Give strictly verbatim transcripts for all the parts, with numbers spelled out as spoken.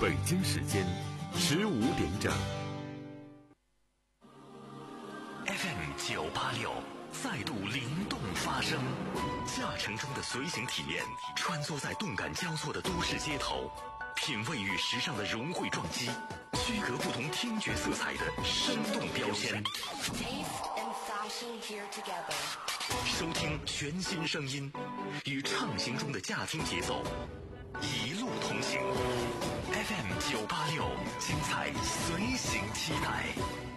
北京时间十五点整。 F M 九八六再度灵动发声，驾乘中的随行体验，穿梭在动感交错的都市街头，品味与时尚的融汇撞击，区隔不同听觉色彩的生动标签。收听全新声音，与畅行中的驾听节奏，一路同行。F M 九八六，精彩随行期待。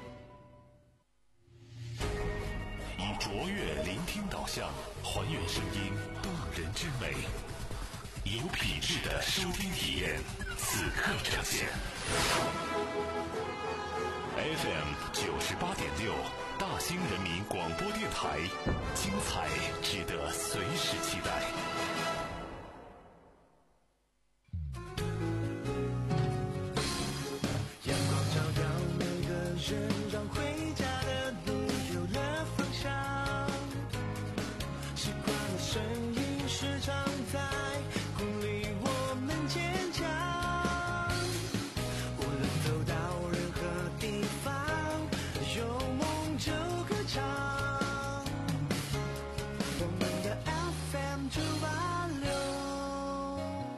以卓越聆听导向，还原声音动人之美，有品质的收听体验，此刻呈现。F M 九十八点六，大兴人民广播电台，精彩值得随时期待。 阳光照耀每个人，让回家的路有了方向。习惯的声音时常在鼓励我们坚强。无论走到任何地方，有梦就歌唱。我们的 F M 九八六。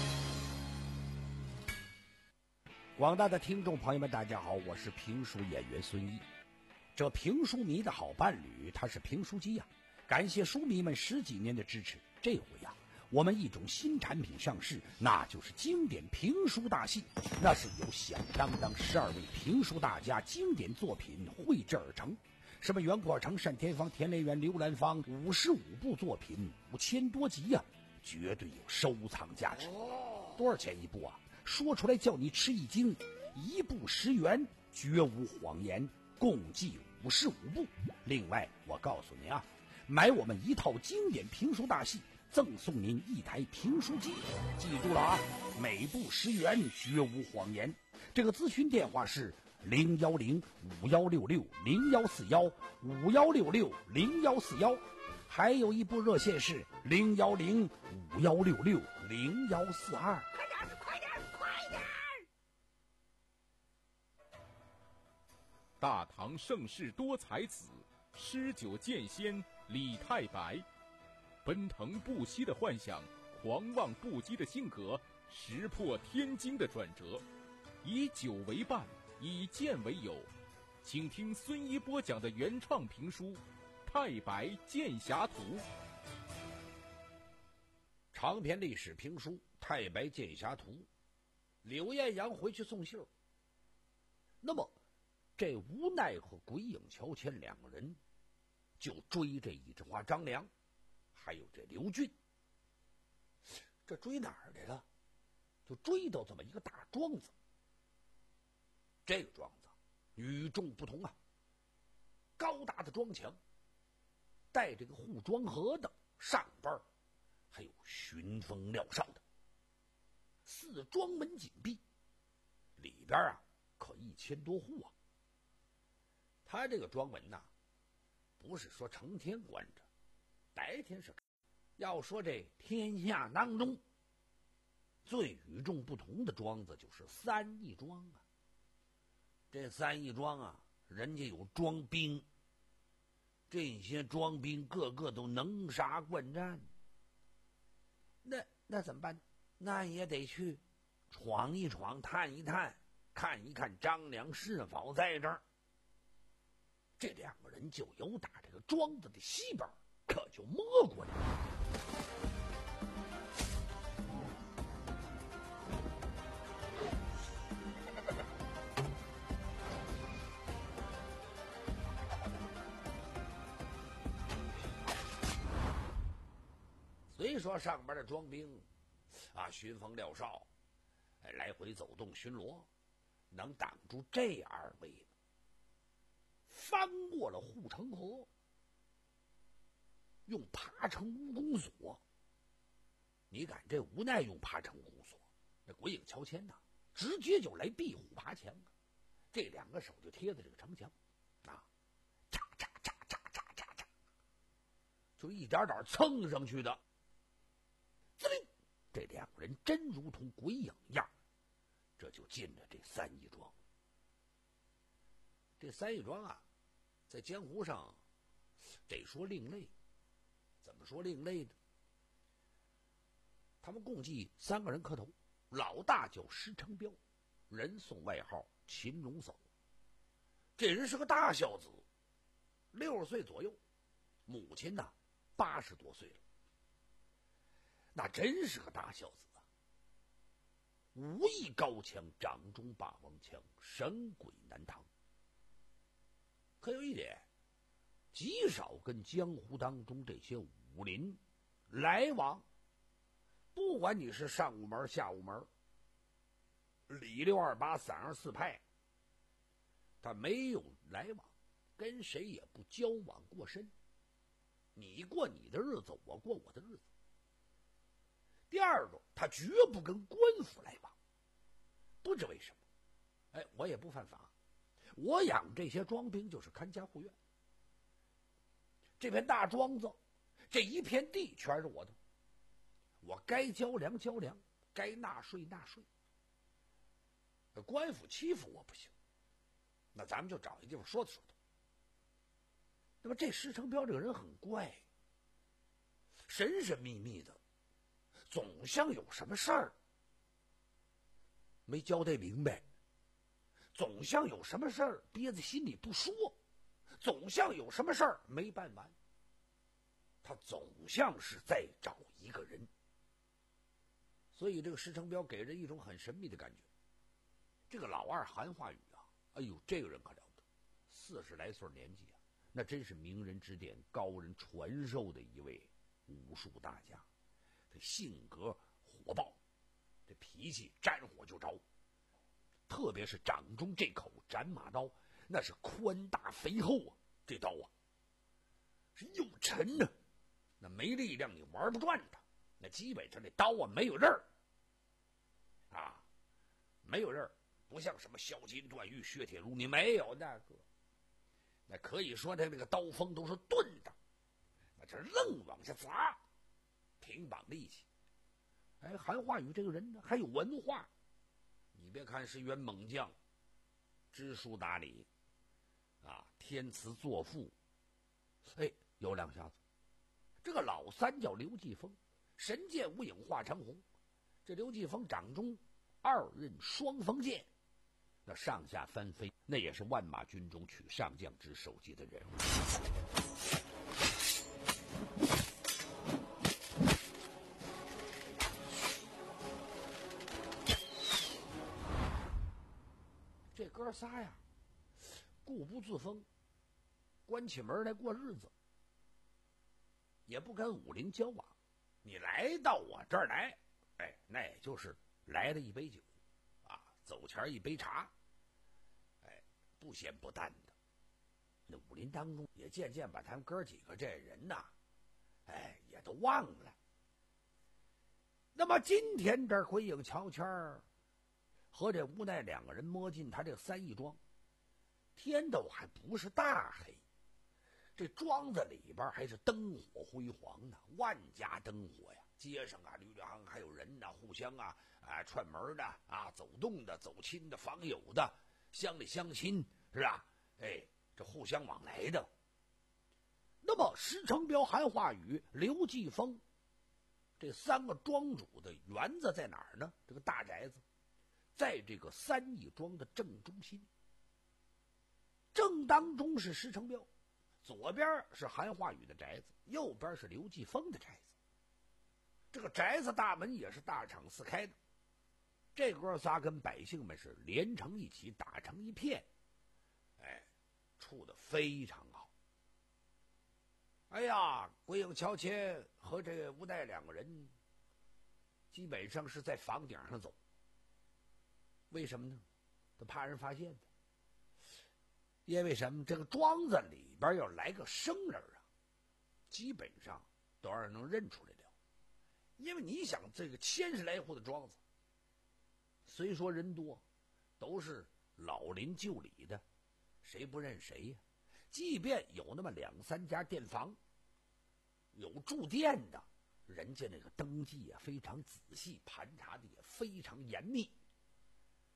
广大的听众朋友们，大家好，我是评书演员孙一。这评书迷的好伴侣，他是评书机呀、啊。感谢书迷们十几年的支持，这回呀、啊，我们一种新产品上市，那就是经典评书大戏。那是由响当当十二位评书大家经典作品绘制而成，什么袁阔成、单田芳、田连元、刘兰芳，五十五部作品，五千多集呀、啊，绝对有收藏价值。多少钱一部啊？说出来叫你吃一惊，一部十元，绝无谎言，共计五十五部。另外，我告诉您啊，买我们一套经典评书大戏，赠送您一台评书机。记住了啊，每部十元，绝无谎言。这个咨询电话是零幺零五幺六六零幺四幺五幺六六零幺四幺，还有一部热线是零幺零五幺六六零幺四二。 大唐盛世多才子，诗酒剑仙李太白，奔腾不息的幻想，狂妄不羁的性格，石破天惊的转折，以酒为伴，以剑为友。请听孙一播讲的原创评书《太白剑侠图》。 长篇历史评书《太白剑侠图》，柳艳阳回去送信儿。那么这无奈和鬼影乔迁两个人就追这一枝花张良，还有这刘俊。这追哪儿来了？就追到这么一个大庄子。这个庄子与众不同啊，高大的庄墙，带这个护庄河的，上边还有巡风料哨的，四庄门紧闭，里边啊可一千多户啊。他这个庄门呐、啊，不是说成天关着，白天是开。要说这天下当中最与众不同的庄子，就是三义庄啊。这三义庄啊，人家有庄兵，这些庄兵个个都能杀惯战。那那怎么办？那也得去闯一闯，探一探，看一看张良是否在这儿。这两个人就由打这个庄子的西边可就摸过来了。虽说上边的庄兵啊，巡风料哨，来回走动巡逻，能挡住这二位吗？翻过了护城河，用爬城蜈蚣索。你敢这无奈用爬城蜈蚣索，那鬼影乔迁呐，直接就来壁虎爬墙啊！这两个手就贴在这个城墙啊，嚓嚓嚓嚓嚓嚓嚓，就一点点蹭上去的。滋灵，这两个人真如同鬼影一样， 这就进了这三义庄。这三义庄啊，在江湖上得说另类。怎么说另类呢？他们共计三个人磕头，老大叫施成彪，人送外号秦荣叟。这人是个大孝子，六十岁左右，母亲呢八十多岁了，那真是个大孝子啊！武艺高强，掌中霸王枪，神鬼难挡。可有一点，极少跟江湖当中这些武林来往，不管你是上午门下午门，里六二八三二四派，他没有来往，跟谁也不交往过深，你过你的日子，我过我的日子。第二个，他绝不跟官府来往，不知为什么。哎，我也不犯法，我养这些庄兵就是看家护院。这片大庄子，这一片地全是我的，我该交粮交粮，该纳税纳税。官府欺负我不行，那咱们就找一地方说道说道。那么这施成彪这个人很怪，神神秘秘的，总像有什么事儿没交代明白，总像有什么事儿憋在心里不说，总像有什么事儿没办完，他总像是在找一个人。所以这个施成彪给人一种很神秘的感觉。这个老二韩化宇啊，哎呦，这个人可了得，四十来岁年纪啊，那真是名人指点、高人传授的一位武术大家。这性格火爆，这脾气沾火就着，特别是掌中这口斩马刀，那是宽大肥厚啊，这刀啊是又沉呢，那没力量你玩不转它，那基本上这刀啊没有刃儿啊，没有刃儿，不像什么削金断玉、削铁如泥，没有那个，那可以说他这个刀锋都是钝的，那这愣往下砸，平绑力气。哎，韩化宇这个人呢还有文化，你别看是员猛将，知书达理啊，天词作赋，哎，有两下子。这个老三叫刘继峰，神剑无影画长虹。这刘继峰掌中二刃双锋剑，那上下翻飞，那也是万马军中取上将之首级的人物。这哥仨呀，固不自封，关起门来过日子，也不跟武林交往。你来到我这儿来，哎，那也就是来了一杯酒，啊，走前一杯茶，哎，不咸不淡的。那武林当中也渐渐把他们哥几个这人呐，哎，也都忘了。那么今天这鬼影乔迁和这无奈两个人摸进他这三义庄，天都还不是大黑，这庄子里边还是灯火辉煌呢，万家灯火呀，街上啊、绿绿行还有人呢，互相啊啊串门的啊，走动的、走亲的、访友的，乡里乡亲是吧？哎，这互相往来的。那么施成彪、韩化宇、刘继峰这三个庄主的园子在哪儿呢？这个大宅子在这个三义庄的正中心，正当中是施成彪，左边是韩化宇的宅子，右边是刘继峰的宅子。这个宅子大门也是大敞四开的，这哥仨跟百姓们是连成一起，打成一片，哎，处得非常好。哎呀，鬼影乔迁和这无奈两个人基本上是在房顶上走。为什么呢？他怕人发现的。因为什么？这个庄子里边要来个生人啊，基本上都让人能认出来了。因为你想，这个千十来户的庄子，虽说人多，都是老邻旧里的，谁不认谁呀？即便有那么两三家店房，有住店的，人家那个登记啊非常仔细，盘查的也非常严密。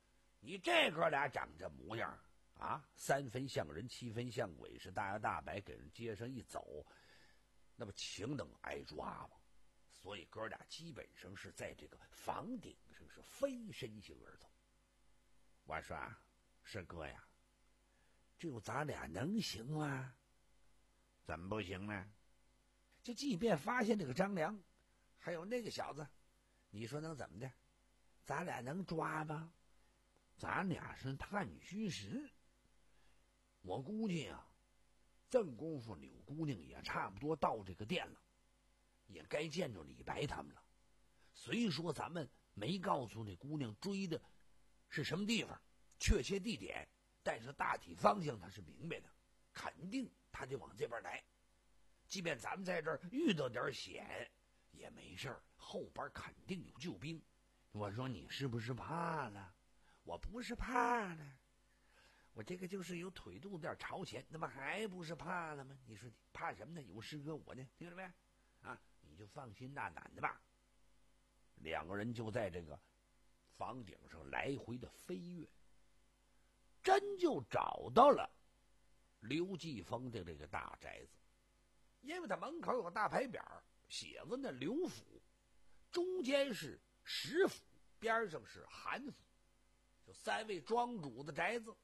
你这哥俩长这模样啊，三分像人，七分像鬼，是大摇大摆给人街上一走，那么情能挨抓吗？所以哥俩基本上是在这个房顶上是飞身行而走。我说啊，师哥呀，只有咱俩能行吗？怎么不行呢？就即便发现这个张良还有那个小子，你说能怎么的？咱俩能抓吗？咱俩是探虚实，我估计啊，正功夫柳姑娘也差不多到这个店了，也该见着李白他们了。虽说咱们没告诉那姑娘追的是什么地方，确切地点，但是大体方向她是明白的，肯定她得往这边来。即便咱们在这儿遇到点险也没事儿，后边肯定有救兵。我说你是不是怕了？我不是怕了，我这个就是有腿肚子点朝前，那么还不是怕了吗？你说你怕什么呢？有师哥我呢，听着没？啊，你就放心大胆的吧。两个人就在这个房顶上来回的飞跃，真就找到了刘继峰的这个大宅子。因为他门口有个大牌匾，写着呢刘府，中间是石府，边上是韩府，就三位庄主的宅子。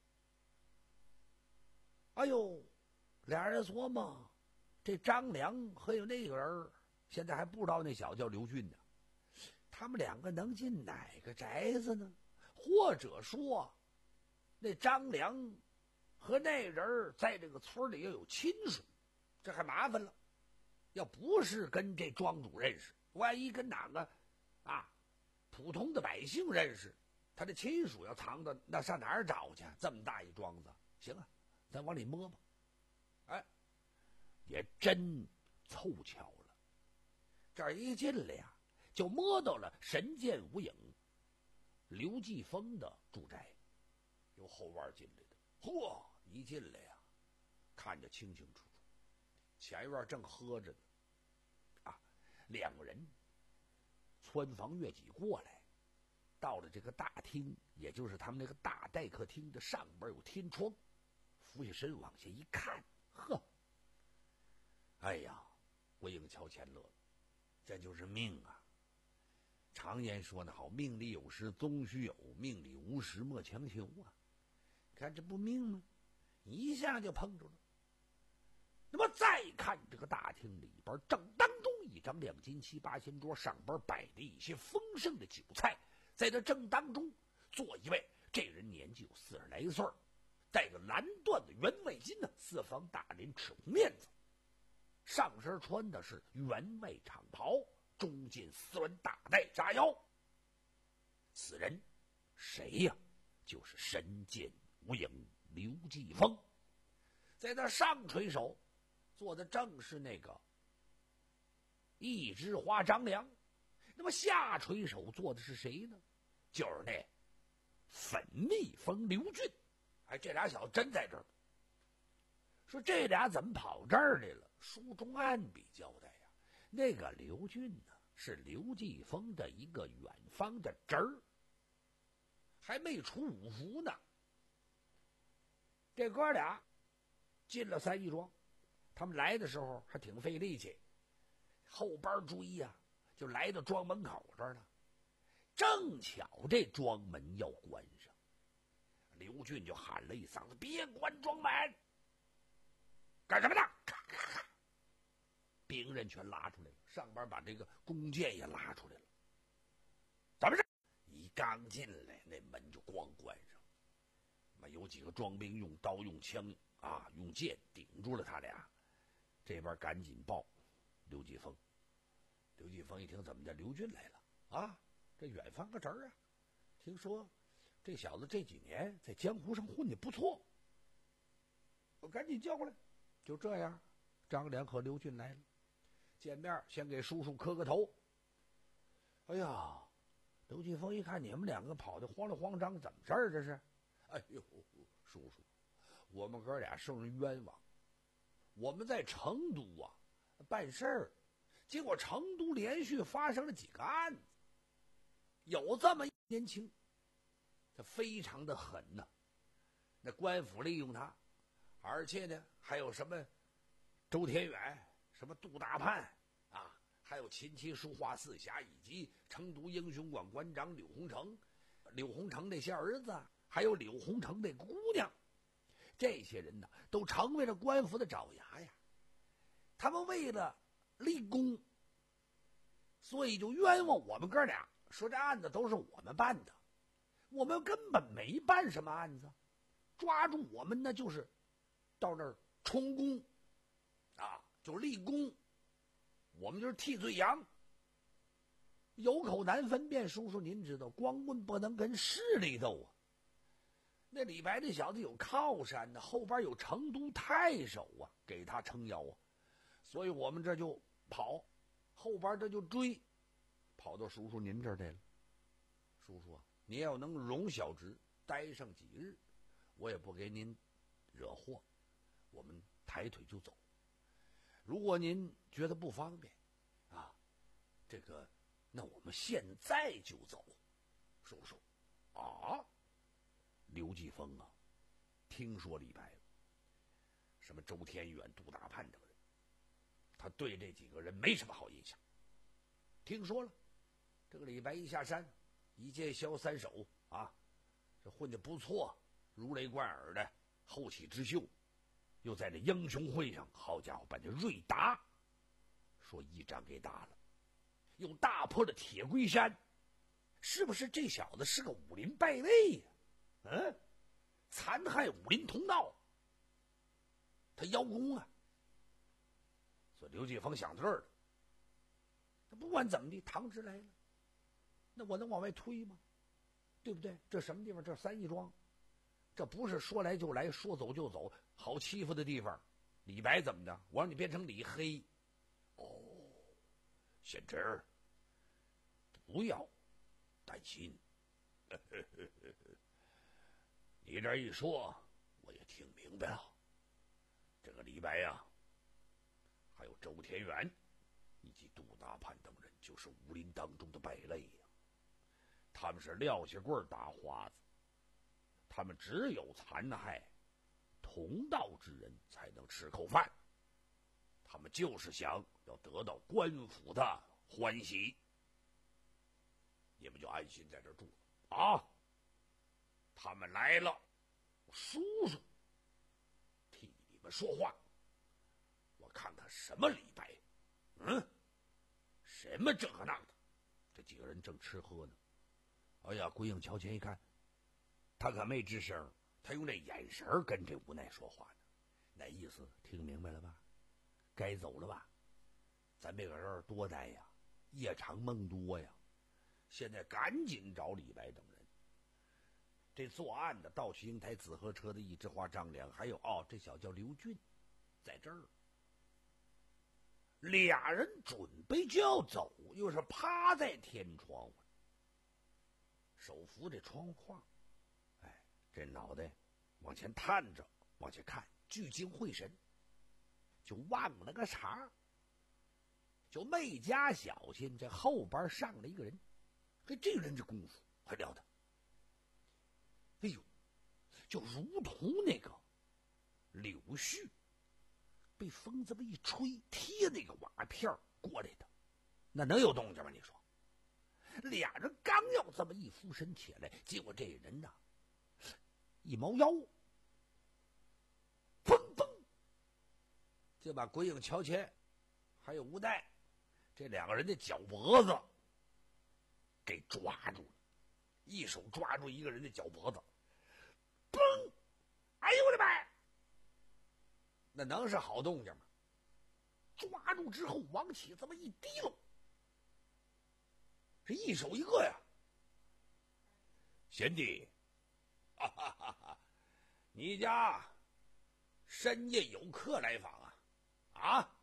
哎呦，俩人琢磨，这张良和有那个人现在还不知道那小子叫刘俊呢，他们两个能进哪个宅子呢？或者说那张良和那人在这个村里又有亲属，这还麻烦了。要不是跟这庄主认识，万一跟哪个啊普通的百姓认识，他的亲属要藏的，那上哪儿找去？这么大一庄子，行啊，咱往里摸吧。哎，也真凑巧了，这儿一进来呀，就摸到了神剑无影刘继峰的住宅，由后院进来的。嚯，一进来呀，看着清清楚楚，前院正喝着呢。啊，两个人穿房越脊过来，到了这个大厅，也就是他们那个大待客厅的上边有天窗，俯下身往下一看，呵，哎呀，鬼影瞧前乐了，这就是命啊！常言说得好，命里有时终须有，命里无时莫强求啊！看这不命吗？一下就碰着了。那么再看这个大厅里边，正当中一张两斤七八仙桌，上边摆着一些丰盛的酒菜，在这正当中坐一位，这人年纪有四十来岁，戴个蓝缎的圆外巾呢，四方大脸，赤红面子，上身穿的是员外长袍，中间丝鸾大带扎腰。此人谁呀？就是神剑无影刘继峰。在那上垂手做的正是那个一枝花张良，那么下垂手做的是谁呢？就是那粉蜜蜂刘俊。哎，这俩小子真在这儿。说这俩怎么跑这儿来了？书中暗笔交代呀，那个刘俊呢，是刘继峰的一个远方的侄儿，还没出五福呢。这哥俩进了三义庄，他们来的时候还挺费力气，后边追呀、啊，就来到庄门口这儿了。正巧这庄门要关上，刘俊就喊了一嗓子：“别关庄门！”干什么呢？咔咔咔，兵刃全拉出来了，上边把这个弓箭也拉出来了。怎么着？一刚进来，那门就咣关上。那有几个庄兵用刀、用枪啊、用剑顶住了他俩。这边赶紧报刘继峰。刘继峰一听，怎么的？刘俊来了啊！这远方个侄儿啊，听说这小子这几年在江湖上混得不错，我赶紧叫过来。就这样，张良和刘俊来了，见面先给叔叔磕个头。哎呀，刘继峰一看你们两个跑得慌里慌张，怎么事儿这是？哎呦，叔叔，我们哥俩受人冤枉，我们在成都啊办事儿，结果成都连续发生了几个案子，有这么一年轻他非常的狠呐、啊。那官府利用他，而且呢，还有什么周天远、什么杜大判啊，还有琴棋书画四侠，以及成都英雄馆馆长柳洪成，柳洪成那些儿子，还有柳洪成那姑娘，这些人呢，都成为了官府的爪牙呀。他们为了立功，所以就冤枉我们哥俩，说这案子都是我们办的，我们根本没办什么案子。抓住我们呢，就是到那儿充公啊，就立功，我们就是替罪羊。有口难分辨，叔叔您知道，光棍不能跟势力斗啊。那李白这小子有靠山呢，后边有成都太守啊，给他撑腰啊，所以我们这就跑，后边这就追，跑到叔叔您这儿来了。叔叔啊，你要能容小侄待上几日，我也不给您惹祸，我们抬腿就走。如果您觉得不方便啊，这个那我们现在就走。叔叔啊，刘继峰啊，听说李白什么周天远、杜大判等人，他对这几个人没什么好印象。听说了，这个李白一下山，一介萧三手啊，这混得不错，如雷贯耳的后起之秀，又在这英雄会上，好家伙，把这瑞达说一掌给打了，又大破了铁龟山，是不是这小子是个武林败类呀、啊？嗯，残害武林同道，他邀功啊。所以刘继峰想这儿了，他不管怎么的，唐直来了，那我能往外推吗？对不对？这什么地方？这三义庄，这不是说来就来，说走就走，好欺负的地方。李白怎么的？我让你变成李黑。哦，贤侄，不要担心。呵呵呵呵，你这一说，我也听明白了。这个李白呀、啊，还有周天远以及杜大判等人，就是武林当中的败类呀、啊。他们是撂下棍打花子，他们只有残害同道之人才能吃口饭，他们就是想要得到官府的欢喜。你们就安心在这儿住了啊！他们来了，叔叔替你们说话，我看看什么李白，嗯，什么这个那的。这几个人正吃喝呢，哎呀，鬼影瞧前一看，他可没吱声，他用这眼神跟这无奈说话呢。那意思听明白了吧？该走了吧？咱别搁这儿多待呀，夜长梦多呀。现在赶紧找李白等人。这作案的盗取英台紫河车的一枝花张良，还有哦，这小叫刘俊，在这儿。俩人准备就要走，又是趴在天窗户，手扶这窗框，哎，这脑袋往前探着，往前看，聚精会神，就忘了个茬，就没加小心，这后边上了一个人。嘿，这个人这功夫还了得！哎呦，就如同那个柳絮被风这么一吹，贴那个瓦片过来的，那能有动静吗？你说，俩人刚要这么一俯身起来，结果这人呐，一猫腰，砰砰，就把鬼影乔迁还有吴代这两个人的脚脖子给抓住了，一手抓住一个人的脚脖子，嘣！哎呦我的妈！那能是好动静吗？抓住之后往起这么一提溜，这一手一个呀。贤弟，哈哈哈哈，你家深夜有客来访啊？啊？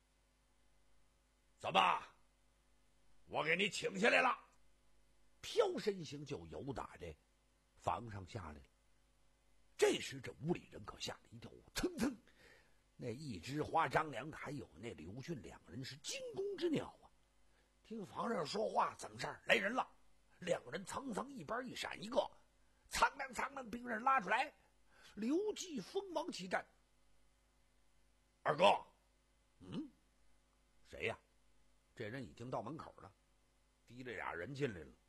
怎么？我给你请下来了。飘身形就由打这房上下来了。这时这屋里人可吓了一跳，蹭蹭，那一枝花张良还有那刘俊两个人是惊弓之鸟啊！听房上说话，怎么事儿？来人了！两个人蹭蹭一边一闪一个， 苍啷苍啷，兵刃拉出来，刘季锋芒齐战。二哥，嗯，谁呀？这人已经到门口了，提着俩人进来了。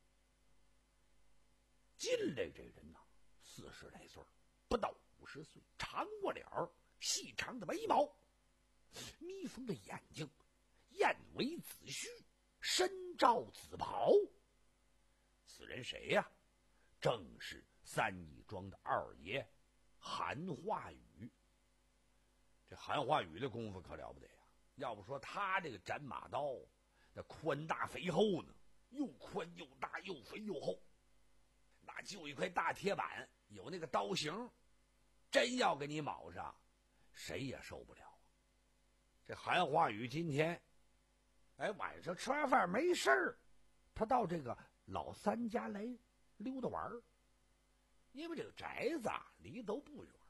进来这人呐、啊，四十来岁，不到五十岁，长过脸儿，细长的眉毛，眯缝的眼睛，燕尾紫须，身罩紫袍。此人谁呀、啊？正是三义庄的二爷韩化宇。这韩化宇的功夫可了不得呀！要不说他这个斩马刀，那宽大肥厚呢，又宽又大，又肥又厚，那就一块大铁板，有那个刀形，真要给你卯上，谁也受不了。这韩化宇今天，哎，晚上吃完饭没事儿，他到这个老三家来溜达玩儿，因为这个宅子啊离都不远。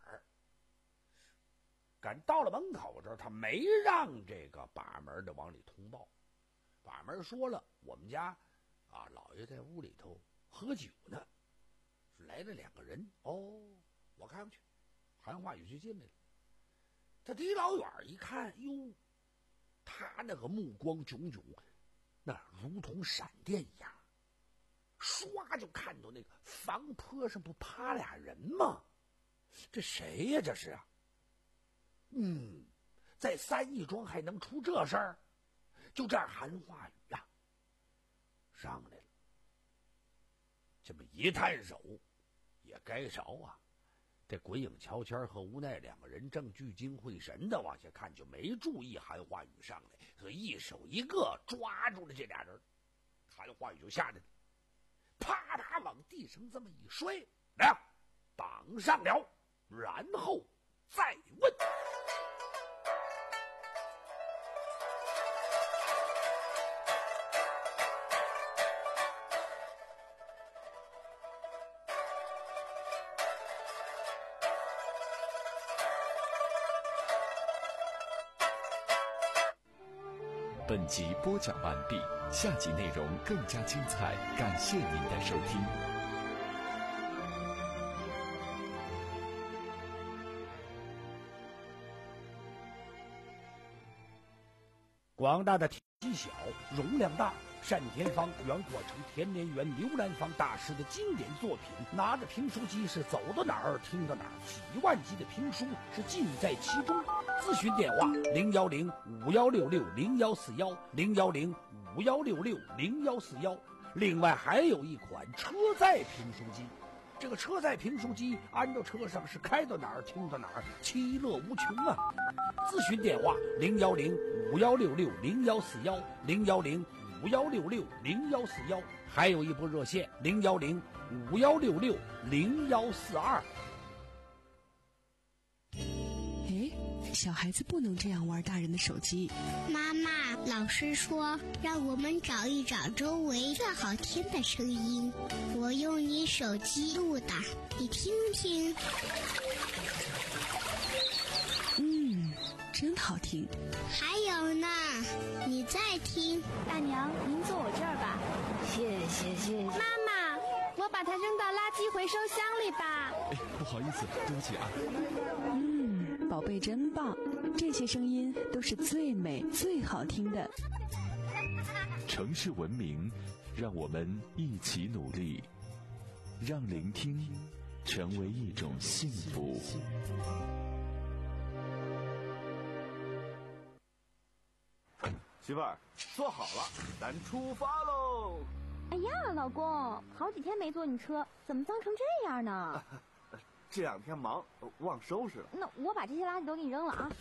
赶到了门口这儿，他没让这个把门的往里通报。把门说了，我们家啊老爷在屋里头喝酒呢，来了两个人。哦，我看过去，韩化宇就进来了。他离老远一看，哟，他那个目光炯炯，那如同闪电一样，唰就看到那个房坡上不趴俩人吗？这谁呀？这是啊！嗯，在三义庄还能出这事儿？就这韩化宇啊，上来了。这么一探手，也该着啊。这鬼影乔迁和无奈两个人正聚精会神的往下看，就没注意韩化宇上来，所以一手一个抓住了这俩人。韩化宇就下来了，啪啪往地上这么一摔，来，绑上了，然后再问。 本集播讲完毕，下集内容更加精彩，感谢您的收听。 广大的体小，容量大，单田芳原过程田连元、刘兰芳大师的经典作品，拿着评书机是走到哪儿听到哪儿，几万集的评书是尽在其中。咨询电话零幺零五幺六六零幺四幺零幺零五幺六六零幺四幺。另外还有一款车载评书机，这个车载评书机安到车上是开到哪儿听到哪儿，其乐无穷啊！咨询电话零幺零五幺六六零幺四幺零幺零五幺六六零幺四幺，还有一部热线零幺零五幺六六零幺四二。 小孩子不能这样玩大人的手机。 妈妈，老师说让我们找一找周围最好听的声音，我用你手机录的，你听听。 嗯，真好听。 还有呢，你再听。 大娘，您坐我这儿吧。 谢谢谢谢。 妈妈，我把它扔到垃圾回收箱里吧。 哎，不好意思，对不起啊。 嗯，宝贝真棒，这些声音都是最美最好听的。 城市文明，让我们一起努力，让聆听成为一种幸福。 媳妇儿，坐好了，咱出发喽！ 哎呀，老公，好几天没坐你车，怎么脏成这样呢？ 这两天忙，忘收拾了。 那我把这些垃圾都给你扔了啊！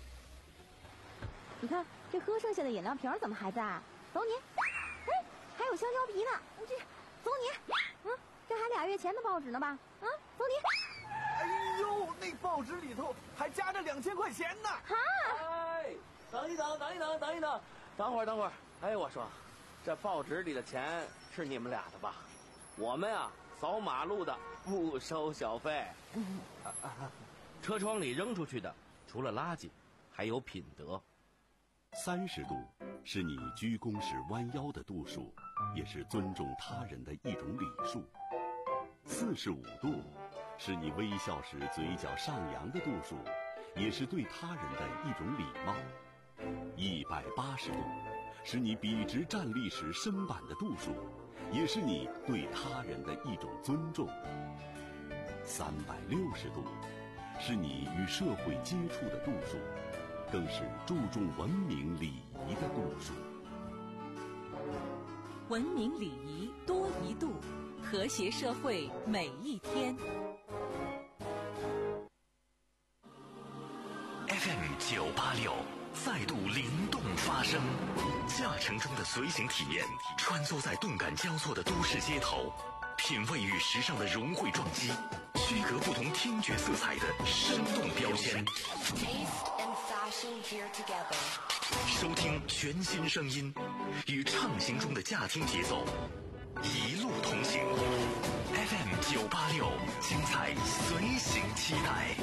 你看，这喝剩下的饮料瓶怎么还在？走你！哎，还有香蕉皮呢，这走你！嗯，这还俩月前的报纸呢吧？啊，走你！ 哎呦，那报纸里头还夹着两千块钱呢！ 哈！ 哎，等一等，等一等，等一等，等会儿，等会儿。哎，我说，这报纸里的钱是你们俩的吧？我们啊，扫马路的不收小费。车窗里扔出去的，除了垃圾，还有品德。 三十度是你鞠躬时弯腰的度数，也是尊重他人的一种礼数。 四十五度，是你微笑时嘴角上扬的度数，也是对他人的一种礼貌。一百八十度，是你笔直站立时身板的度数，也是你对他人的一种尊重。三百六十度，是你与社会接触的度数，更是注重文明礼仪的度数。 文明礼仪多一度，和谐社会每一天。 F M 九八六再度灵动发声，驾乘中的随行体验，穿梭在动感交错的都市街头，品味与时尚的融汇撞击，区隔不同听觉色彩的生动标签。收听全新声音，与畅行中的驾听节奏，一路同行。F M 九八六，精彩随行期待。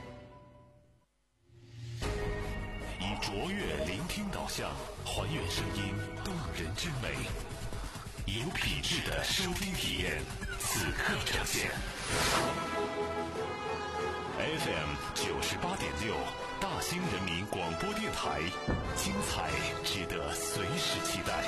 以卓越聆听导向，还原声音动人之美，有品质的收听体验，此刻呈现。F M 九十八点六，大兴人民广播电台，精彩值得随时期待。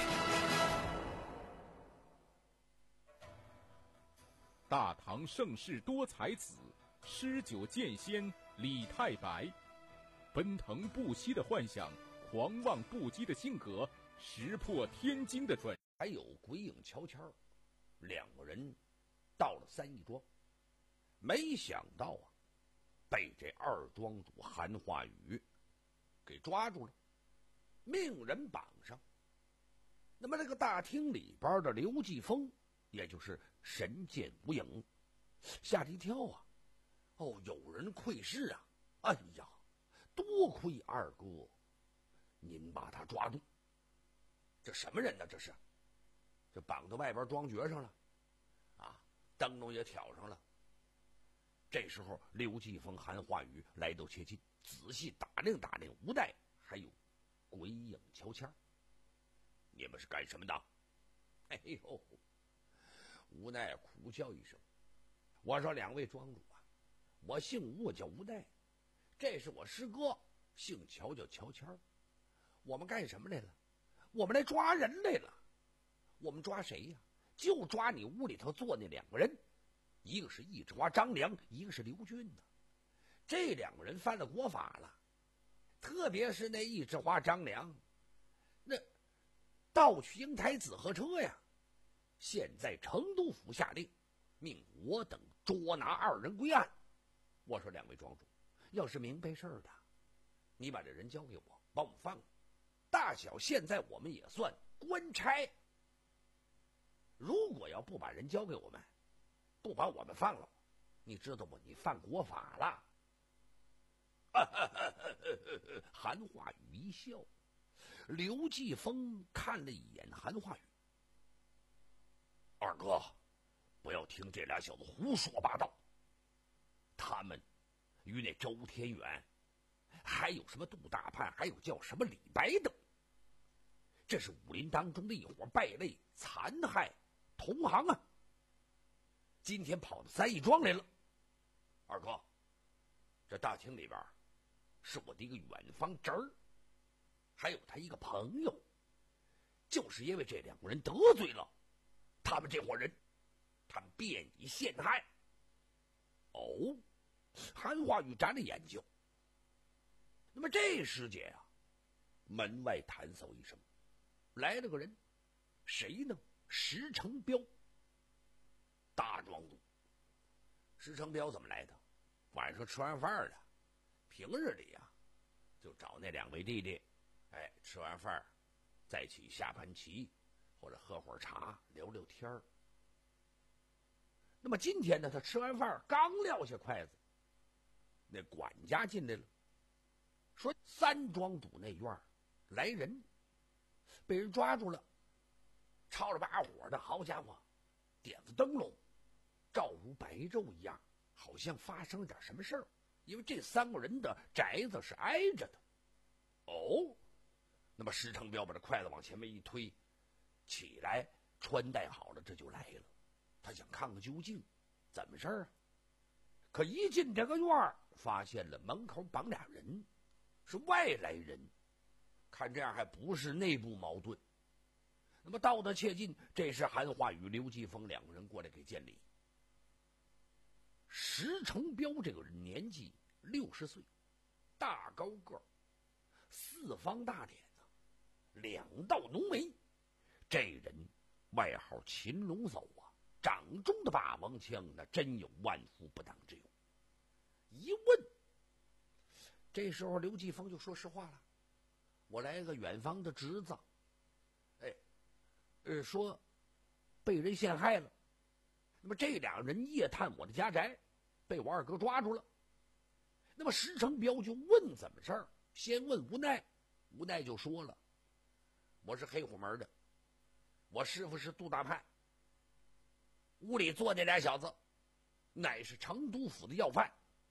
大唐盛世多才子，诗酒剑仙李太白，奔腾不息的幻想，狂妄不羁的性格，石破天惊的专。 还有鬼影乔迁，两个人到了三义庄，没想到啊，被这二庄主韩化宇给抓住了，命人绑上。那么这个大厅里边的刘继峰，也就是神剑无影，吓了一跳啊！哦，有人窥视啊！哎呀，多亏二哥您把他抓住。这什么人呢？这是这绑到外边庄爵上了啊，灯笼也挑上了。这时候刘继峰、韩化宇来到切近，仔细打量打量吴代还有鬼影乔迁。你们是干什么的？哎呦，无奈苦笑一声，我说两位庄主啊，我姓吴，我叫吴代，这是我师哥，姓乔，叫乔迁。我们干什么来了？我们来抓人来了。我们抓谁呀？就抓你屋里头坐那两个人，一个是一枝花张良，一个是刘俊呢。这两个人犯了国法了，特别是那一枝花张良，那盗取英台紫河车呀。现在成都府下令，命我等捉拿二人归案。我说两位庄主，要是明白事儿的，你把这人交给我，把我们放了。大小现在我们也算官差。如果要不把人交给我们，不把我们放了，你知道不？你犯国法了。韩化宇一笑，刘继峰看了一眼韩化宇。二哥，不要听这俩小子胡说八道。他们与那周天远，还有什么杜大盼，还有叫什么李白等，这是武林当中的一伙败类，残害同行啊！今天跑到三义庄来了。二哥，这大厅里边是我的一个远方侄儿，还有他一个朋友，就是因为这两个人得罪了他们这伙人，他们便以陷害。哦，韩化宇眨着眼睛。那么这时节啊，门外弹奏一声，来了个人，谁呢？石成彪，大庄主。石成彪怎么来的？晚上吃完饭了，平日里呀、啊，就找那两位弟弟，哎，吃完饭再起下盘棋，或者喝会儿茶，聊聊天儿。那么今天呢，他吃完饭刚撂下筷子，那管家进来了，说三庄主那院来人，被人抓住了，吵着把火的，好家伙，点子灯笼，照如白昼一样，好像发生了点什么事儿。因为这三个人的宅子是挨着的。哦，那么石成彪把这筷子往前面一推，起来穿戴好了，这就来了。他想看个究竟， 怎么事儿啊？可一进这个院儿，发现了门口绑俩人，是外来人，看这样还不是内部矛盾。那么到得切近，这时韩化与刘继峰两个人过来给见礼。石成彪这个人年纪六十岁，大高个，四方大脸子，两道浓眉，这人外号擒龙叟啊，掌中的霸王枪那真有万夫不当之勇。一问，这时候刘继峰就说实话了：“我来个远方的侄子，哎，呃，说被人陷害了。那么这两人夜探我的家宅，被我二哥抓住了。那么石成彪就问怎么事儿，先问无奈，无奈就说了：我是黑虎门的，我师傅是杜大叛，屋里坐那俩小子乃是成都府的要犯。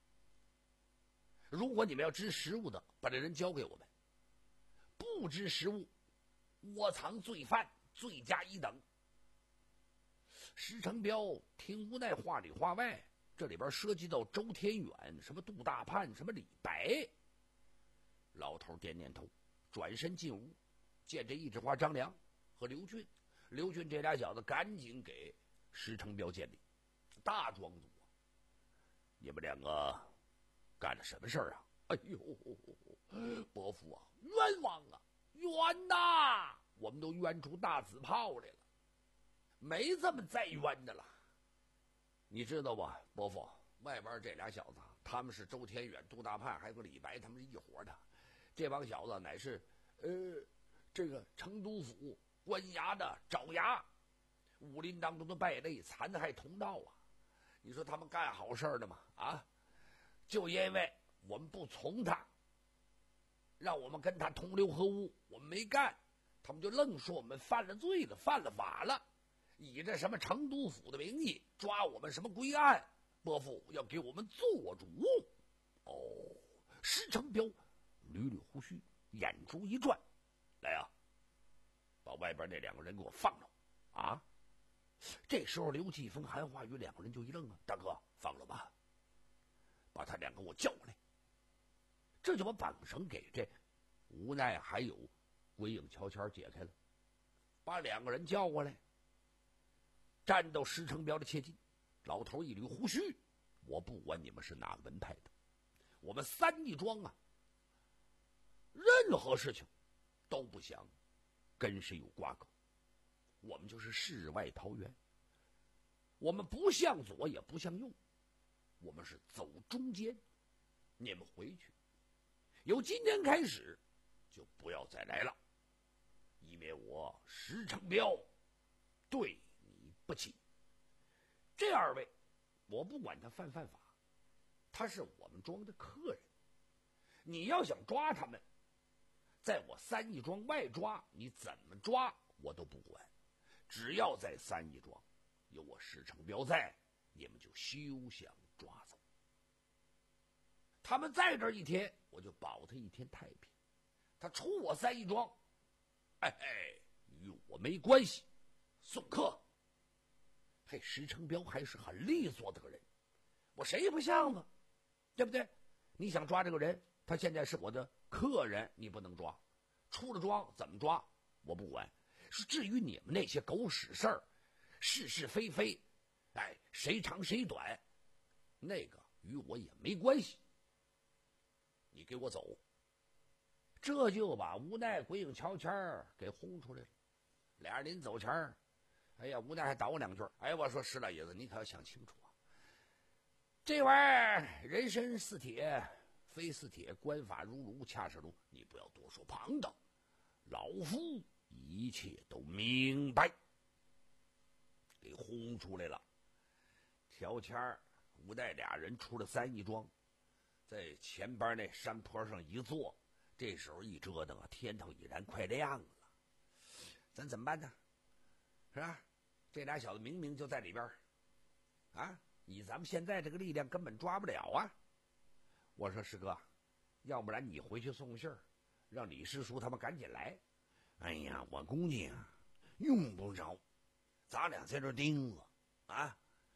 如果你们要知实物的，把这人交给我们；不知实物，窝藏罪犯，罪加一等。石成彪听无奈话里话外，这里边涉及到周天远、什么杜大叛、什么李白。老头点点头，转身进屋，见这一枝花张良和刘俊，刘俊这俩小子赶紧给石成彪见礼。大庄主啊，你们两个干了什么事儿啊？哎呦，伯父啊，冤枉啊，冤呐！我们都冤出大紫炮来了，没这么再冤的了。你知道吧，伯父，外边这俩小子，他们是周天远、杜大叛，还有个李白，他们是一伙的。这帮小子乃是呃，这个成都府官衙的爪牙，武林当中的败类，残害同道啊！你说他们干好事的吗？啊，就因为我们不从他，让我们跟他同流合污，我们没干，他们就愣说我们犯了罪了，犯了法了，以这什么成都府的名义抓我们什么归案，伯父要给我们做主。哦，石成彪捋捋胡须，眼珠一转，来啊，把外边那两个人给我放了啊！这时候刘继峰、韩化宇两个人就一愣啊，大哥放了吧，把他俩给我叫过来。这就把绑绳给这无奈还有鬼影悄悄解开了，把两个人叫过来，站到石成彪的切近。老头一捋胡须，我不管你们是哪个门派的，我们三义庄啊，任何事情都不想跟谁有瓜葛，我们就是世外桃源，我们不向左也不向右，我们是走中间。你们回去，由今天开始就不要再来了，以免我石成彪对你不起。这二位我不管他犯犯法，他是我们庄的客人，你要想抓他们，在我三义庄外抓，你怎么抓我都不管，只要在三义庄有我石成彪在，你们就休想抓走。他们在这一天，我就保他一天太平。他出我三义庄，哎嘿，与我没关系。送客。嘿，石成彪还是很利索的个人，我谁也不像啊，对不对？你想抓这个人，他现在是我的客人，你不能抓。出了庄怎么抓我不管。是至于你们那些狗屎事儿，是是非非，哎，谁长谁短，那个与我也没关系。你给我走。这就把无奈鬼影悄悄给轰出来了。俩人临走前儿，哎呀，无奈还捣我两句。哎，我说石老爷子，你可要想清楚啊，这玩意儿人参似铁，非似铁，官法如炉，恰是炉，你不要多说旁的，老夫一切都明白。给轰出来了。条签儿无奈俩人出了三义庄，在前边那山坡上一坐，这时候一折腾啊，天头已然快亮了。咱怎么办呢？是吧？这俩小子明明就在里边啊，以咱们现在这个力量根本抓不了啊。我说师哥，要不然你回去送信儿，让李师叔他们赶紧来。哎呀，我估计啊，用不着，咱俩在这盯着啊。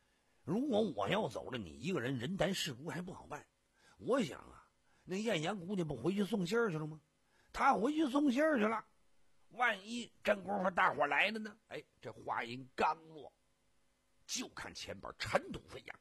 如果我要走了，你一个人人单势孤还不好办。我想啊，那艳阳姑娘不回去送信儿去了吗？她回去送信儿去了，万一真功夫大伙来了呢？哎，这话音刚落，就看前边尘土飞扬，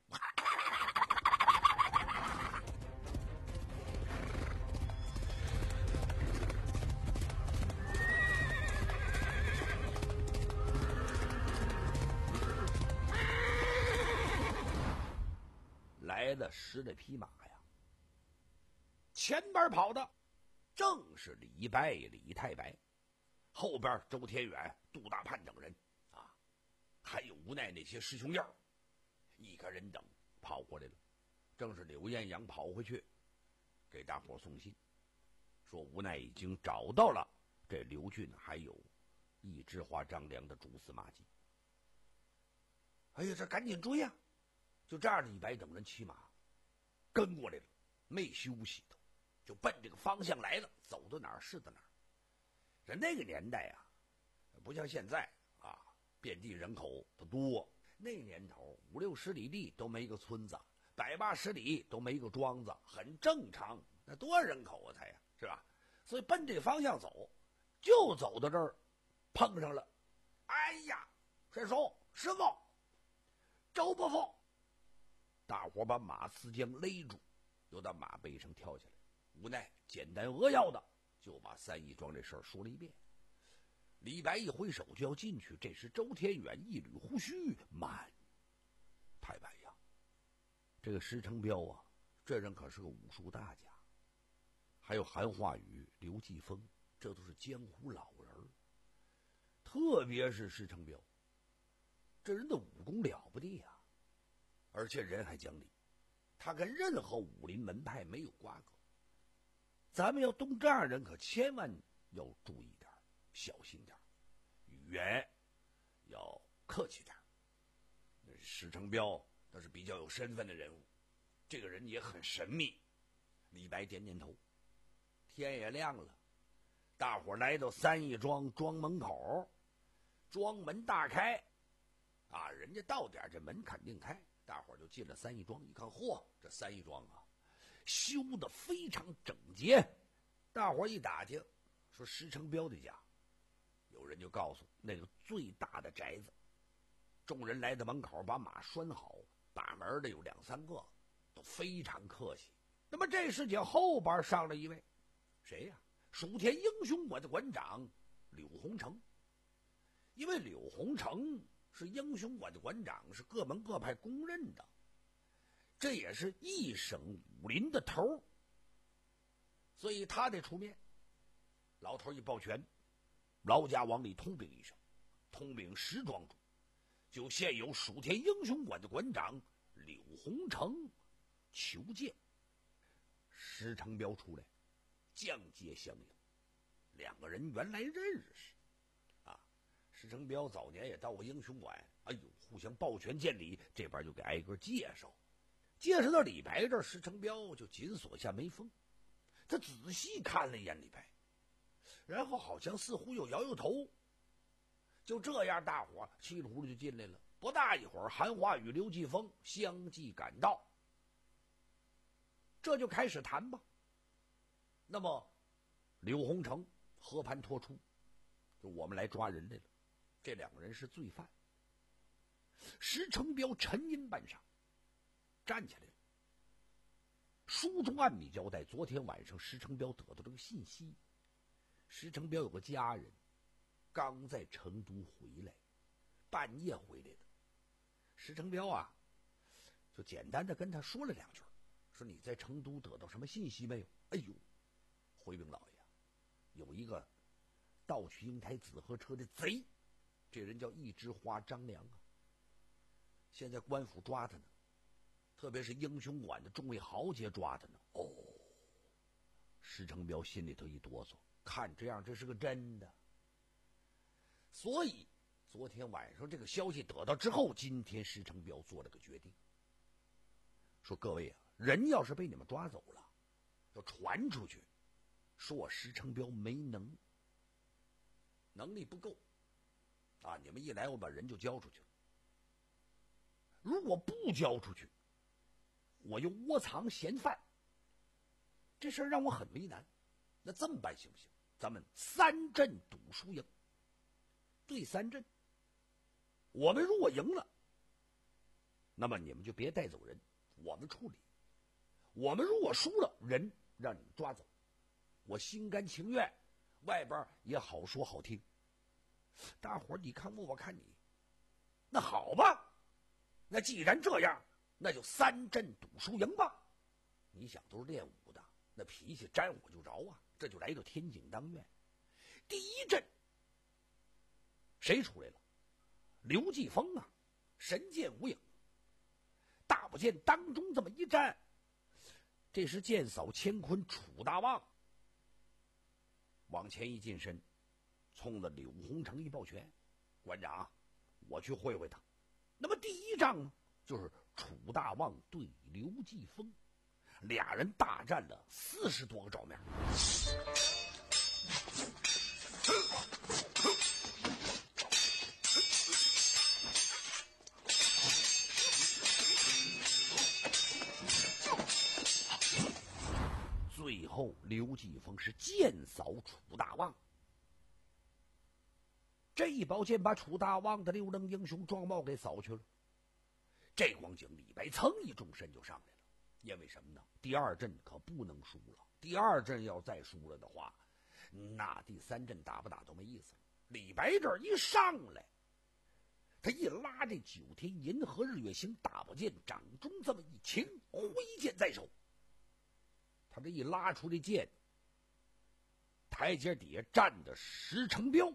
来了十来匹马呀，前边跑的正是李白、李太白，后边周天远、杜大盼等人啊，还有无奈那些师兄弟儿，一个人等跑过来了。正是柳艳阳跑回去给大伙送信，说无奈已经找到了这刘俊还有一枝花张良的蛛丝马迹。哎呀，这赶紧追呀！就这样，李白等人骑马跟过来了，没休息的，就奔这个方向来了，走到哪儿是到哪儿。这那个年代啊，不像现在啊，遍地人口都多。那年头五六十里地都没个村子，百八十里都没个庄子，很正常。那多少人口啊，才呀，是吧？所以奔这方向走，就走到这儿，碰上了。哎呀，师叔、师傅，周伯父！大伙把马刺将勒住，又到马背上跳下来，无奈简单扼要的就把三义庄这事儿说了一遍。李白一挥手就要进去，这时周天远一捋胡须，慢，太白呀，这个石成彪啊，这人可是个武术大家，还有韩化宇、刘继峰，这都是江湖老人，特别是石成彪，这人的武功了不得呀，而且人还讲理，他跟任何武林门派没有瓜葛。咱们要动这样人，可千万要注意点，小心点，语言要客气点。石成彪那是比较有身份的人物，这个人也很神秘。李白点点头。天也亮了，大伙来到三义庄庄门口，庄门大开啊，人家到点这门肯定开，大伙就进了三义庄。一看，嚯，这三义庄啊修得非常整洁。大伙一打听，说石成彪的家，有人就告诉那个最大的宅子。众人来到门口，把马拴好，把门的有两三个，都非常客气。那么这时间后边上了一位，谁呀？蜀田英雄馆的馆长柳洪成。因为柳洪成是英雄馆的馆长，是各门各派公认的，这也是一省武林的头，所以他得出面。老头一抱拳，劳驾往里通禀一声，通禀石庄主，就现有蜀田英雄馆的馆长柳洪成求见。石成彪出来，降阶相迎，两个人原来认识啊。石成彪早年也到过英雄馆，哎呦，互相抱拳见礼，这边就给挨个介绍。介绍到李白这儿，石成彪就紧锁下眉峰，他仔细看了一眼李白，然后好像似乎又摇摇头。就这样，大伙稀里糊涂就进来了。不大一会儿，韩华与刘继峰相继赶到，这就开始谈吧。那么柳洪成和盘托出，就我们来抓人来了，这两个人是罪犯。石成彪沉吟半晌，站起来了。书中暗笔交代，昨天晚上石成彪得到这个信息，石成彪有个家人刚在成都回来，半夜回来的。石成彪啊，就简单的跟他说了两句，说你在成都得到什么信息没有？哎呦，回禀老爷，有一个盗取英台紫河车的贼，这人叫一枝花张良啊，现在官府抓他呢，特别是英雄馆的众位豪杰抓他呢。哦，石成彪心里头一哆嗦，看这样这是个真的。所以昨天晚上这个消息得到之后，今天石成彪做了个决定，说各位啊，人要是被你们抓走了，要传出去，说我石成彪没能能力不够啊，你们一来我把人就交出去了。 如果不交出去，我又窝藏嫌犯，这事儿让我很为难。那这么办行不行？咱们三阵赌输赢，对三阵。我们如果赢了，那么你们就别带走人，我们处理；我们如果输了，人让你们抓走，我心甘情愿，外边也好说好听。大伙儿你看我，我看你，那好吧，那既然这样，那就三阵赌输赢吧。你想都是练武的，那脾气沾我就着啊，这就来到天井当院。第一阵谁出来了？刘继峰啊，神剑无影。大宝剑当中这么一站，这是剑扫乾坤楚大旺。往前一近身，冲了柳洪成一抱拳：“馆长，我去会会他。”那么第一仗呢，就是楚大旺对刘继峰，俩人大战了四十多个照面。最后刘继峰是剑扫楚大旺，这一宝剑把楚大旺的六棱英雄装帽给扫去了。这光景，李白噌一纵身就上来了。因为什么呢？第二阵可不能输了，第二阵要再输了的话，那第三阵打不打都没意思了。李白这儿一上来，他一拉这九天银河日月星大宝剑，掌中这么一擎，挥剑在手。他这一拉出这剑，台阶底下站的石成彪，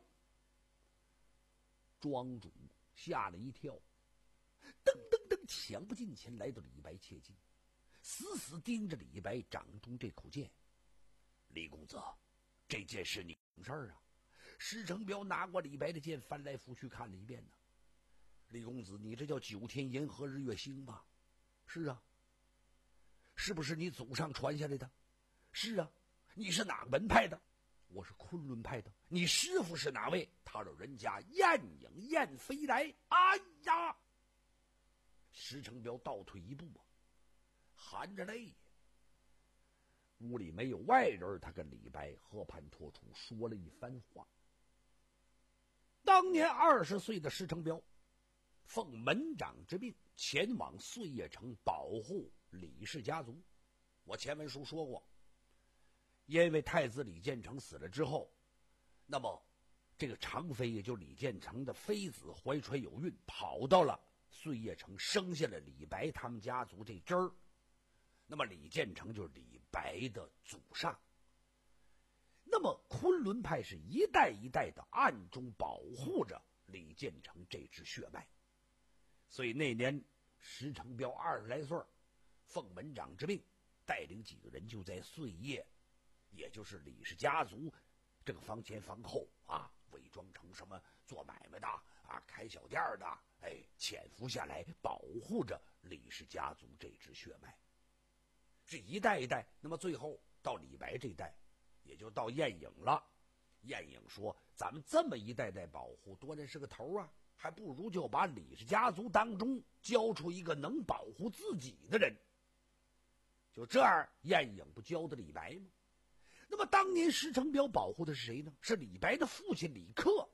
庄主吓了一跳，噔噔噔抢不进前来到李白切近，死死盯着李白掌中这口剑。李公子，这件事你懂事儿啊？石成彪拿过李白的剑，翻来覆去看了一遍呢。李公子，你这叫九天银河日月星吧？是啊。是不是你祖上传下来的？是啊。你是哪个门派的？我是昆仑派的。你师傅是哪位？他老人家燕影燕飞来。哎呀！石成彪倒退一步啊，含着泪。屋里没有外人，他跟李白和盘托出，说了一番话。当年二十岁的石成彪，奉门长之命前往碎叶城保护李氏家族。我前文书说过，因为太子李建成死了之后，那么这个常妃也就李建成的妃子怀揣有孕，跑到了碎叶城，生下了李白他们家族这支儿。那么李建成就是李白的祖上。那么昆仑派是一代一代的暗中保护着李建成这支血脉。所以那年石成彪二十来岁，奉门长之命，带领几个人就在碎叶，也就是李氏家族这个房前房后啊，伪装成什么做买卖的啊，开小店的，哎，潜伏下来保护着李氏家族这支血脉，是一代一代。那么最后到李白这一代，也就到晏影了。晏影说：“咱们这么一代代保护，多人是个头啊，还不如就把李氏家族当中交出一个能保护自己的人。”就这样，晏影不教的李白吗？那么当年石成彪保护的是谁呢？是李白的父亲李克。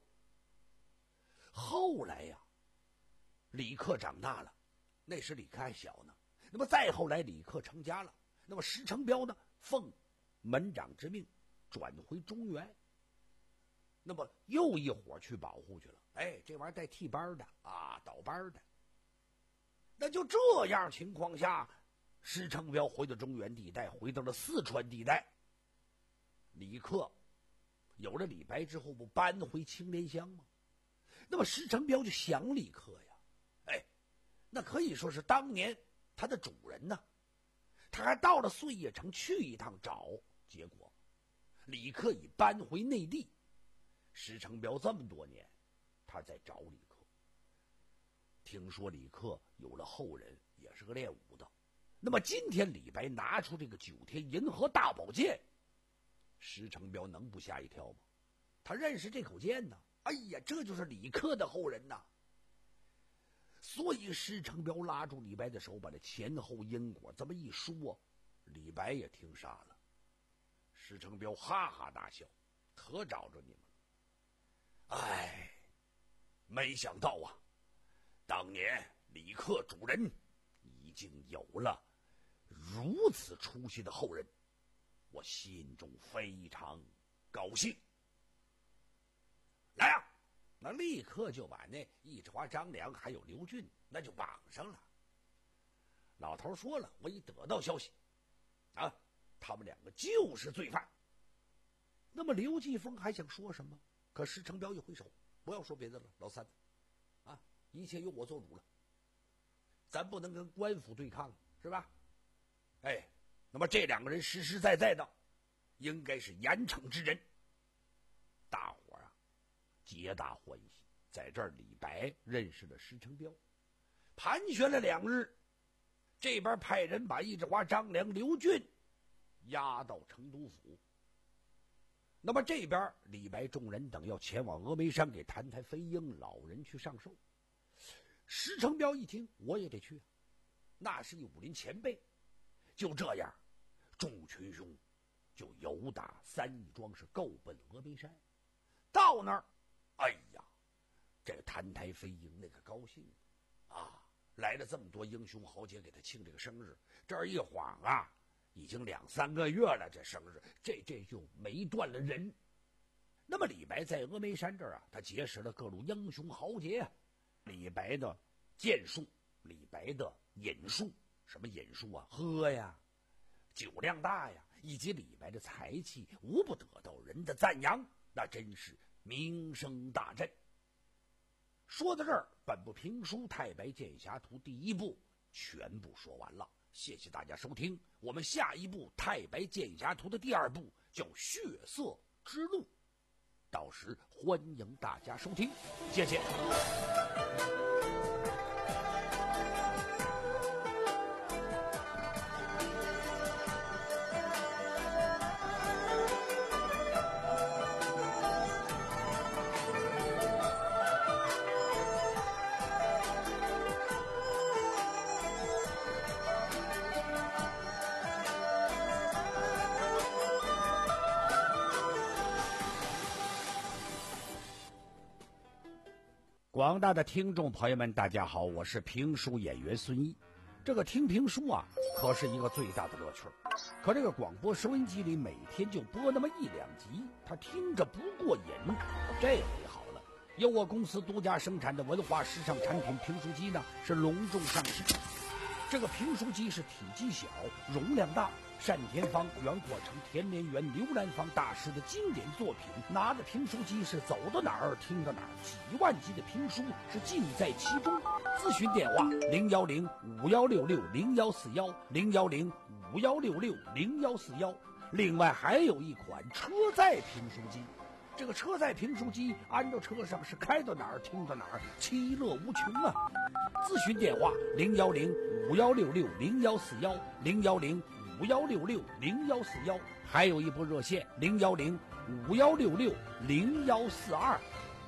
后来呀、啊，李克长大了，那时李克还小呢。那么再后来，李克成家了，那么石成彪呢，奉门长之命转回中原，那么又一伙去保护去了。哎，这玩意儿带替班的啊，倒班的。那就这样情况下，石成彪回到中原地带，回到了四川地带。李克有了李白之后，不搬回青莲乡吗？那么石成彪就想李克呀，哎，那可以说是当年他的主人呢。他还到了碎叶城去一趟找，结果李克已搬回内地。石成彪这么多年，他在找李克。听说李克有了后人，也是个练武的。那么今天李白拿出这个九天银河大宝剑，石成彪能不吓一跳吗？他认识这口剑呢。哎呀，这就是李克的后人呐。 所以石成彪拉住李白的手，把这前后因果这么一说，李白也听傻了。石成彪哈哈大笑，可找着你们了。哎，没想到啊，当年李克主人已经有了如此出息的后人，我心中非常高兴。来啊，那立刻就把那易志华、张良还有刘俊那就绑上了。老头说了，我已得到消息啊，他们两个就是罪犯。那么刘继峰还想说什么，可石成彪一挥手，不要说别的了，老三啊，一切由我做主了，咱不能跟官府对抗，是吧？哎，那么这两个人实实在在的应该是严惩之人。大伙啊皆大欢喜，在这儿李白认识了石成彪，盘旋了两日，这边派人把易志华、张良、刘俊押到成都府。那么这边李白众人等要前往峨眉山给澹台飞鹰老人去上寿。石成彪一听，我也得去啊，那是一武林前辈。就这样，众群雄就由打三义庄是够奔峨眉山。到那儿，哎呀，这个澹台飞鹰那个高兴啊，来了这么多英雄豪杰给他庆这个生日，这儿一晃啊已经两三个月了，这生日这这就没断了人。那么李白在峨眉山这儿啊，他结识了各路英雄豪杰啊，李白的剑术，李白的饮术，什么饮术啊，喝呀，酒量大呀，以及李白的才气，无不得到人的赞扬，那真是名声大振。说到这儿，本部评书《太白剑侠图》第一部全部说完了，谢谢大家收听。我们下一部《太白剑侠图》的第二部叫《血色之路》，到时欢迎大家收听，谢谢。广大的听众朋友们，大家好，我是评书演员孙一。这个听评书啊，可是一个最大的乐趣。可这个广播收音机里每天就播那么一两集，他听着不过瘾。这回好了，由我公司独家生产的文化时尚产品评书机呢，是隆重上市。这个评书机是体积小，容量大，单田芳、袁阔成、田连元、刘兰芳大师的经典作品。拿着评书机是走到哪儿听到哪儿，几万集的评书是尽在其中。咨询电话零幺零五幺六六零幺四幺零幺零五幺六六零幺四幺。另外还有一款车载评书机，这个车载评书机安到车上是开到哪儿听到哪儿，其乐无穷啊！咨询电话零幺零五幺六六零幺四幺零幺零五幺六六零幺四幺，还有一部热线零幺零五幺六六零幺四二。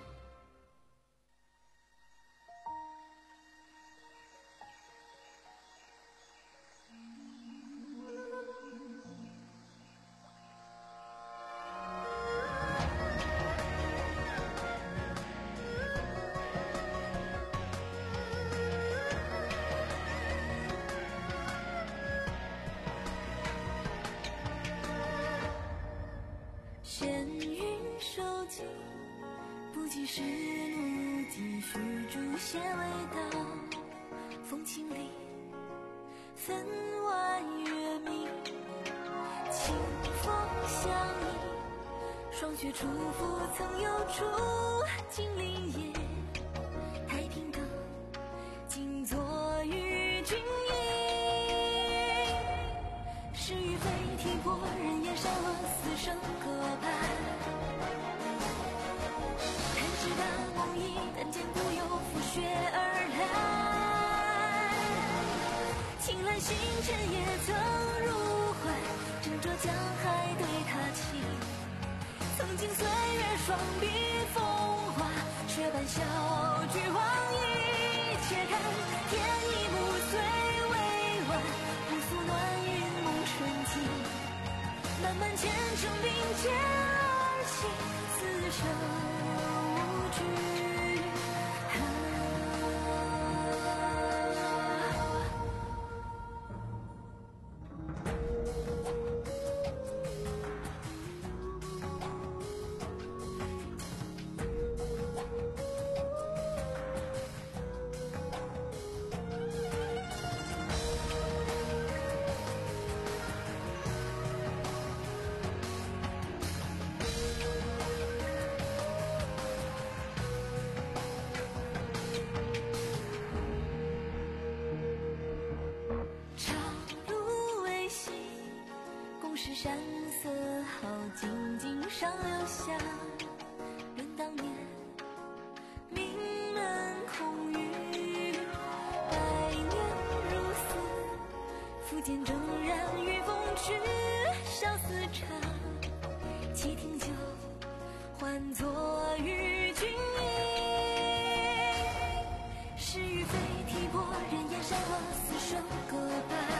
闲云收集，不及时路，继续诛仙味道。风清里，分外月明，清风相依，霜雪初伏曾有处，金陵夜，太平灯，静坐与君饮。是与非提过，人言伤了死生各半。看世大梦一，但见故有浮雪而来。青蓝星辰也曾入怀，斟酌江海对他情。曾经岁月双鬓风华，却伴笑俱往矣。且看肩而行，厮守无惧。是山色好，静静上留下。愿当年名门空余，百年如斯，复见铮然于风去。笑似茶，且听酒，换作与君饮。是与非提拨，人言山河，厮守各半。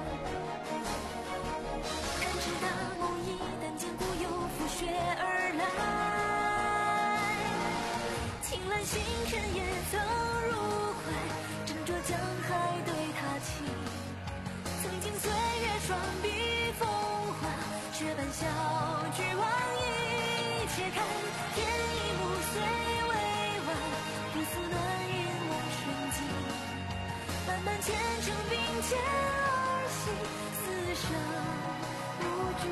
大梦一旦坚固，又拂雪而来。青蓝星辰也曾入怀，斟酌江海对他情。曾经岁月双臂风华，却伴笑俱往矣。且看天一幕虽未完，不诉暖云梦瞬尽。漫漫前程并肩而行，厮守无惧。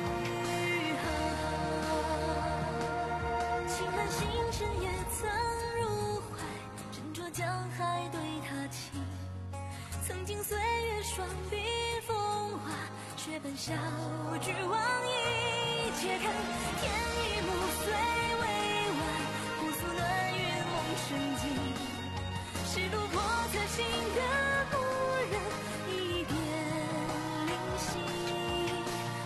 青蓝星辰也曾入怀，斟酌江海对他情。曾经岁月双臂风华，却伴笑俱往矣。且看天一幕虽未完，不诉暖云梦瞬尽。是路破侧心的故人，一点灵犀。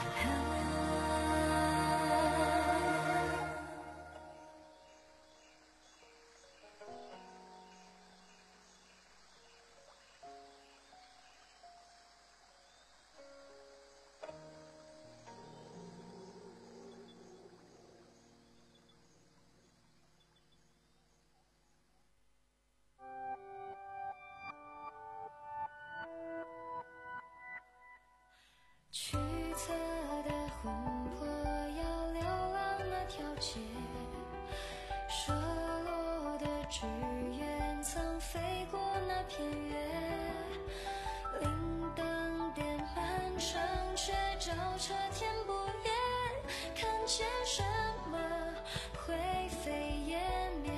曲侧的魂魄要流浪那条街，射落的志愿曾飞过那片月。灵灯点满城，却照彻天不夜。看见什么灰飞烟灭？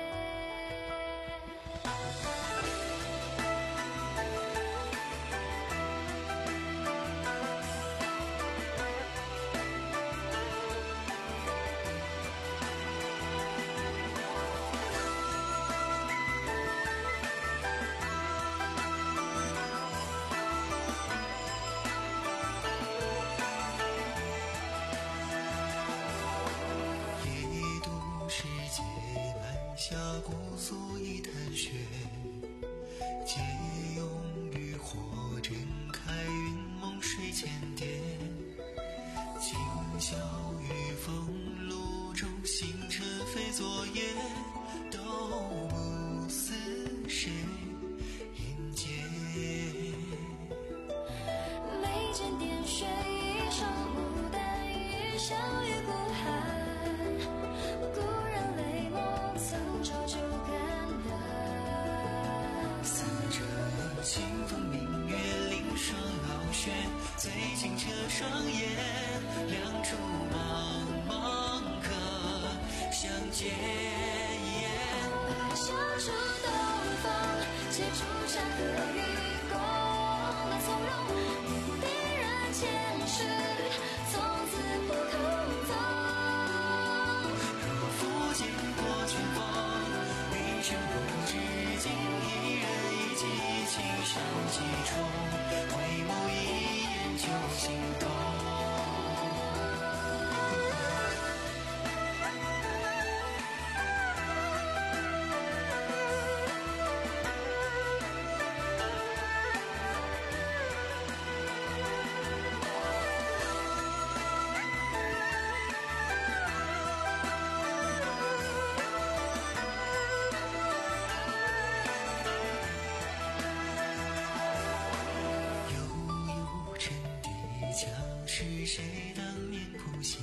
下姑苏一滩血，借用渔火震开云梦水千叠。今宵与风露中，星辰非昨夜，都不似谁迎接。 眉间点血一场牡丹雨，相遇孤寒。故人泪梦曾朝酒干的， 似着清风明月，凌霜傲雪，醉清澈双眼，两处茫茫可相见。 笑出东方，借朱砂和渔光，那从容不敌人前世，从此不空走。 若复见过群芳，余生不知今，一人一骑，情深几重，回眸一眼就心动。 谁当年谱写。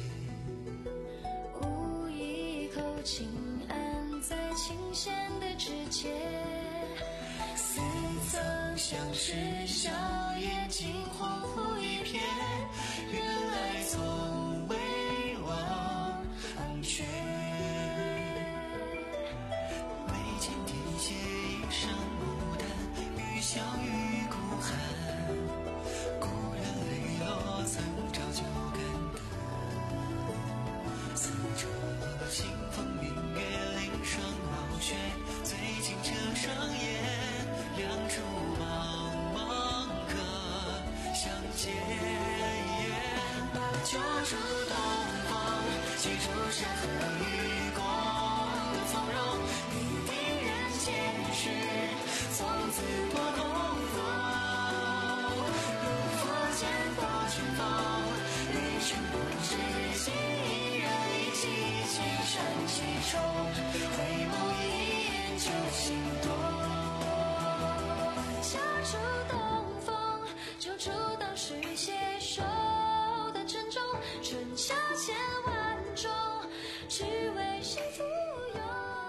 捂一口清安在琴弦的指尖， 似曾相识，笑眼睛恍惚一瞥，原来从未忘却。眉间滴血一声牡丹，雨小雨孤寒，故人泪落曾照旧感叹。四周清风明月凌霜傲雪，最近这双眼，两处茫茫可相见。救出东方，记住山河与共的从容，你定然前世，从此破东风。如佛见过群峰，一群不知心，一人一起千山气冲，回眸一眼就心动。 敲出东风，救出当时携手的珍重，春秋千万种，只为谁附庸。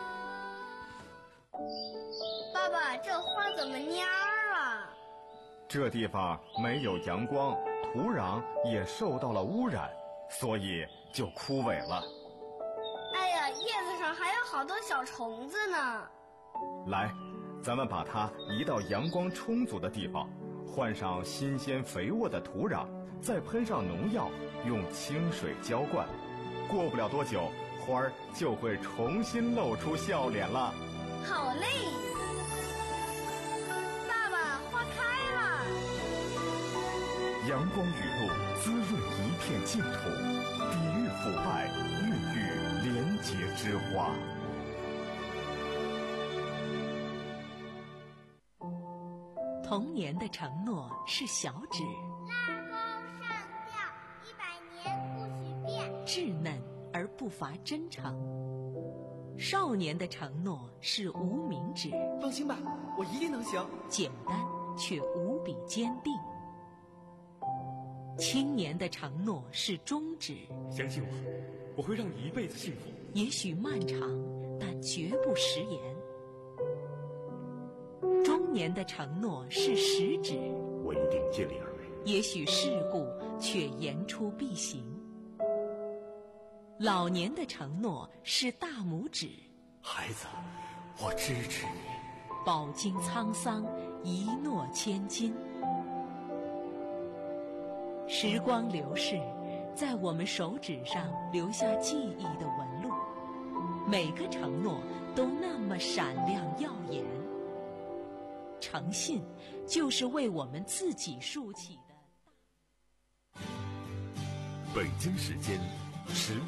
爸爸，这花怎么蔫儿了？ 这地方没有阳光，土壤也受到了污染，所以就枯萎了。 哎呀，叶子上还有好多小虫子呢。 来，咱们把它移到阳光充足的地方，换上新鲜肥沃的土壤，再喷上农药，用清水浇灌。过不了多久，花儿就会重新露出笑脸了。 好嘞！爸爸，花开了。 阳光雨露滋润一片净土，抵御腐败，孕育廉洁之花。 童年的承诺是小指， 拉钩上吊，一百年不许变。 稚嫩而不乏真诚。少年的承诺是无名指， 放心吧，我一定能行。 简单却无比坚定。青年的承诺是中指， 相信我，我会让你一辈子幸福。 也许漫长，但绝不食言。中年的承诺是食指， 我一定尽力而为。 也许世故，却言出必行。老年的承诺是大拇指， 孩子，我支持你。 饱经沧桑，一诺千金。时光流逝，在我们手指上留下记忆的纹路，每个承诺都那么闪亮耀眼。诚信就是为我们自己竖起的。 北京时间十